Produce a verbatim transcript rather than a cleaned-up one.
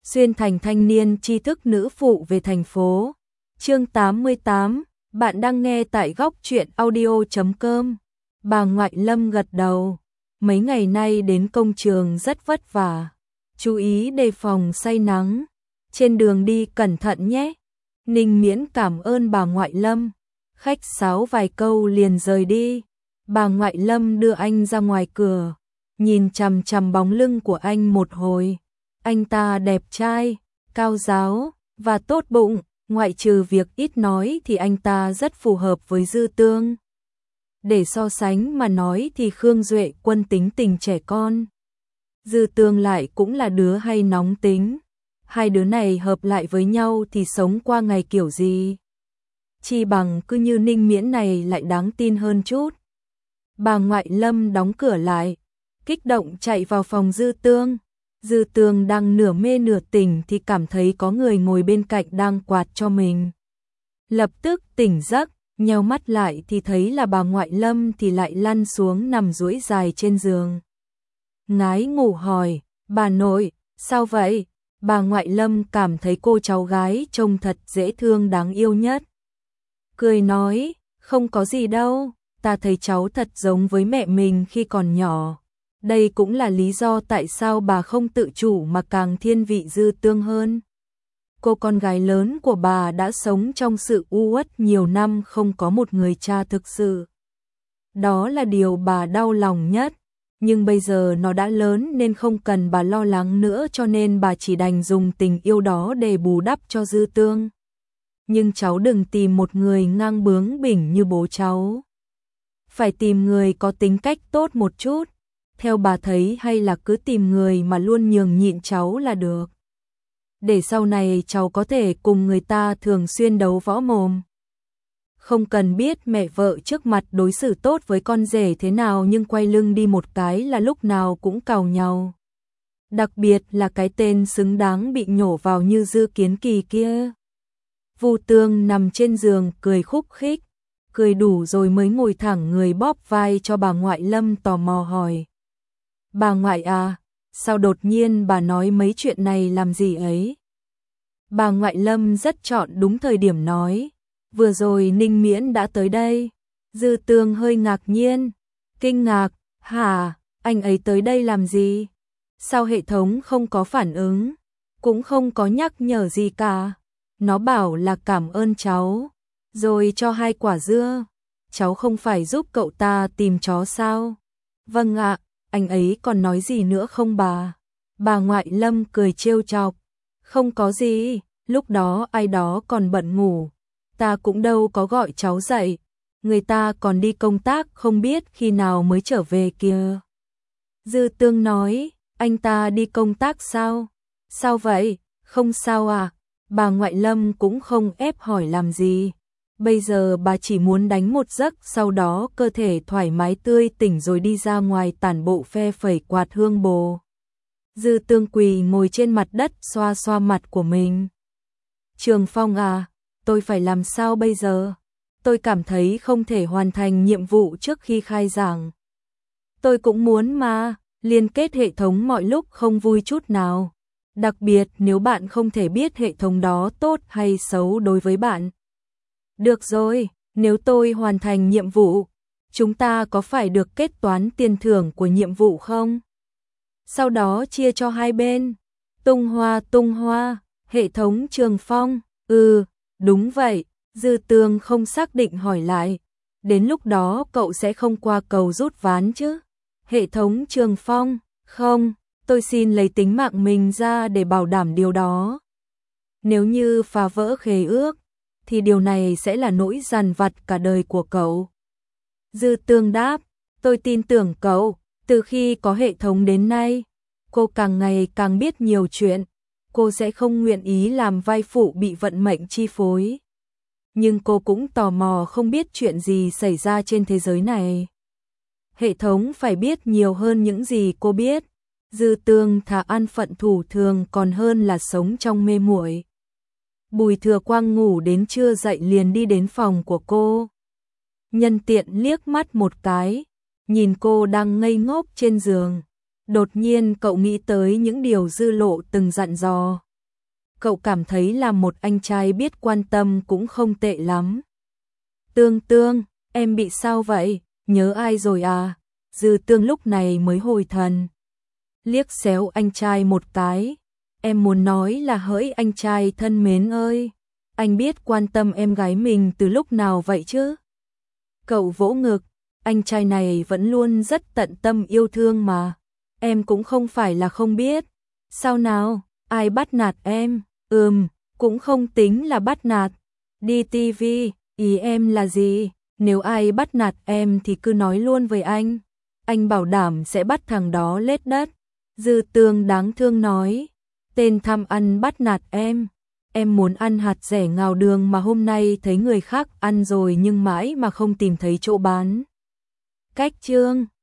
xuyên thành thanh niên tri thức nữ phụ về thành phố. Chương tám mươi tám, bạn đang nghe tại góc truyện audio chấm com. Bà ngoại Lâm gật đầu, mấy ngày nay đến công trường rất vất vả, chú ý đề phòng say nắng, trên đường đi cẩn thận nhé. Ninh Miễn cảm ơn bà ngoại Lâm, khách sáo vài câu liền rời đi. Bà ngoại Lâm đưa anh ra ngoài cửa, nhìn chằm chằm bóng lưng của anh một hồi. Anh ta đẹp trai, cao ráo và tốt bụng, ngoại trừ việc ít nói thì anh ta rất phù hợp với Dư Tương. Để so sánh mà nói thì Khương Duệ Quân tính tình trẻ con, Dư Tương lại cũng là đứa hay nóng tính. Hai đứa này hợp lại với nhau thì sống qua ngày kiểu gì? Chi bằng cứ như Ninh Miễn này lại đáng tin hơn chút. Bà ngoại Lâm đóng cửa lại, kích động chạy vào phòng Dư Tương. Dư Tương đang nửa mê nửa tỉnh thì cảm thấy có người ngồi bên cạnh đang quạt cho mình. Lập tức tỉnh giấc, nheo mắt lại thì thấy là bà ngoại Lâm thì lại lăn xuống nằm duỗi dài trên giường. Ngái ngủ hỏi, bà nội, sao vậy? Bà ngoại Lâm cảm thấy cô cháu gái trông thật dễ thương đáng yêu nhất. Cười nói, không có gì đâu, ta thấy cháu thật giống với mẹ mình khi còn nhỏ. Đây cũng là lý do tại sao bà không tự chủ mà càng thiên vị Dư Tương hơn. Cô con gái lớn của bà đã sống trong sự u uất nhiều năm không có một người cha thực sự. Đó là điều bà đau lòng nhất. Nhưng bây giờ nó đã lớn nên không cần bà lo lắng nữa, cho nên bà chỉ đành dùng tình yêu đó để bù đắp cho Dư Tương. Nhưng cháu đừng tìm một người ngang bướng bỉnh như bố cháu. Phải tìm người có tính cách tốt một chút. Theo bà thấy hay là cứ tìm người mà luôn nhường nhịn cháu là được. Để sau này cháu có thể cùng người ta thường xuyên đấu võ mồm. Không cần biết mẹ vợ trước mặt đối xử tốt với con rể thế nào nhưng quay lưng đi một cái là lúc nào cũng càu nhau. Đặc biệt là cái tên xứng đáng bị nhổ vào như Dư Kiến Kỳ kia. Vu Tương nằm trên giường cười khúc khích, cười đủ rồi mới ngồi thẳng người bóp vai cho bà ngoại Lâm tò mò hỏi. Bà ngoại à, sao đột nhiên bà nói mấy chuyện này làm gì ấy? Bà ngoại Lâm rất chọn đúng thời điểm nói. Vừa rồi Ninh Miễn đã tới đây. Dư Tương hơi ngạc nhiên, kinh ngạc, hả, anh ấy tới đây làm gì? Sao hệ thống không có phản ứng, cũng không có nhắc nhở gì cả. Nó bảo là cảm ơn cháu, rồi cho hai quả dưa. Cháu không phải giúp cậu ta tìm chó sao? Vâng ạ, anh ấy còn nói gì nữa không bà? Bà ngoại Lâm cười trêu chọc, không có gì, lúc đó ai đó còn bận ngủ. Ta cũng đâu có gọi cháu dậy, người ta còn đi công tác không biết khi nào mới trở về kìa. Dư Tương nói, anh ta đi công tác sao? Sao vậy? Không sao à? Bà ngoại Lâm cũng không ép hỏi làm gì. Bây giờ bà chỉ muốn đánh một giấc, sau đó cơ thể thoải mái tươi tỉnh rồi đi ra ngoài tản bộ phe phẩy quạt hương bồ. Dư Tương quỳ ngồi trên mặt đất xoa xoa mặt của mình. Trường Phong à, tôi phải làm sao bây giờ? Tôi cảm thấy không thể hoàn thành nhiệm vụ trước khi khai giảng. Tôi cũng muốn mà, liên kết hệ thống mọi lúc không vui chút nào. Đặc biệt nếu bạn không thể biết hệ thống đó tốt hay xấu đối với bạn. Được rồi, nếu tôi hoàn thành nhiệm vụ, chúng ta có phải được kết toán tiền thưởng của nhiệm vụ không? Sau đó chia cho hai bên. Tung hoa tung hoa, hệ thống Trường Phong, ừ. Đúng vậy, Dư Tương không xác định hỏi lại. Đến lúc đó cậu sẽ không qua cầu rút ván chứ? Hệ thống Trường Phong, không, tôi xin lấy tính mạng mình ra để bảo đảm điều đó. Nếu như phá vỡ khế ước, thì điều này sẽ là nỗi dằn vặt cả đời của cậu. Dư Tương đáp, tôi tin tưởng cậu, từ khi có hệ thống đến nay, cô càng ngày càng biết nhiều chuyện. Cô sẽ không nguyện ý làm vai phụ bị vận mệnh chi phối. Nhưng cô cũng tò mò không biết chuyện gì xảy ra trên thế giới này. Hệ thống phải biết nhiều hơn những gì cô biết. Dư Tương thà ăn phận thủ thường còn hơn là sống trong mê muội. Bùi Thừa Quang ngủ đến trưa dậy liền đi đến phòng của cô. Nhân tiện liếc mắt một cái, nhìn cô đang ngây ngốc trên giường. Đột nhiên cậu nghĩ tới những điều Dư Lộ từng dặn dò. cậu cảm thấy là một anh trai biết quan tâm cũng không tệ lắm. Tương Tương, em bị sao vậy, nhớ ai rồi à? Dư Tương lúc này mới hồi thần. Liếc xéo anh trai một cái. Em muốn nói là hỡi anh trai thân mến ơi, anh biết quan tâm em gái mình từ lúc nào vậy chứ? Cậu vỗ ngực, anh trai này vẫn luôn rất tận tâm yêu thương mà. Em cũng không phải là không biết. Sao nào, ai bắt nạt em? Ừm, cũng không tính là bắt nạt. Đi ti vi, ý em là gì? Nếu ai bắt nạt em thì cứ nói luôn với anh. Anh bảo đảm sẽ bắt thằng đó lết đất. Dư Tương đáng thương nói. Tên tham ăn bắt nạt em. Em muốn ăn hạt rẻ ngào đường mà hôm nay thấy người khác ăn rồi nhưng mãi mà không tìm thấy chỗ bán. Cách chương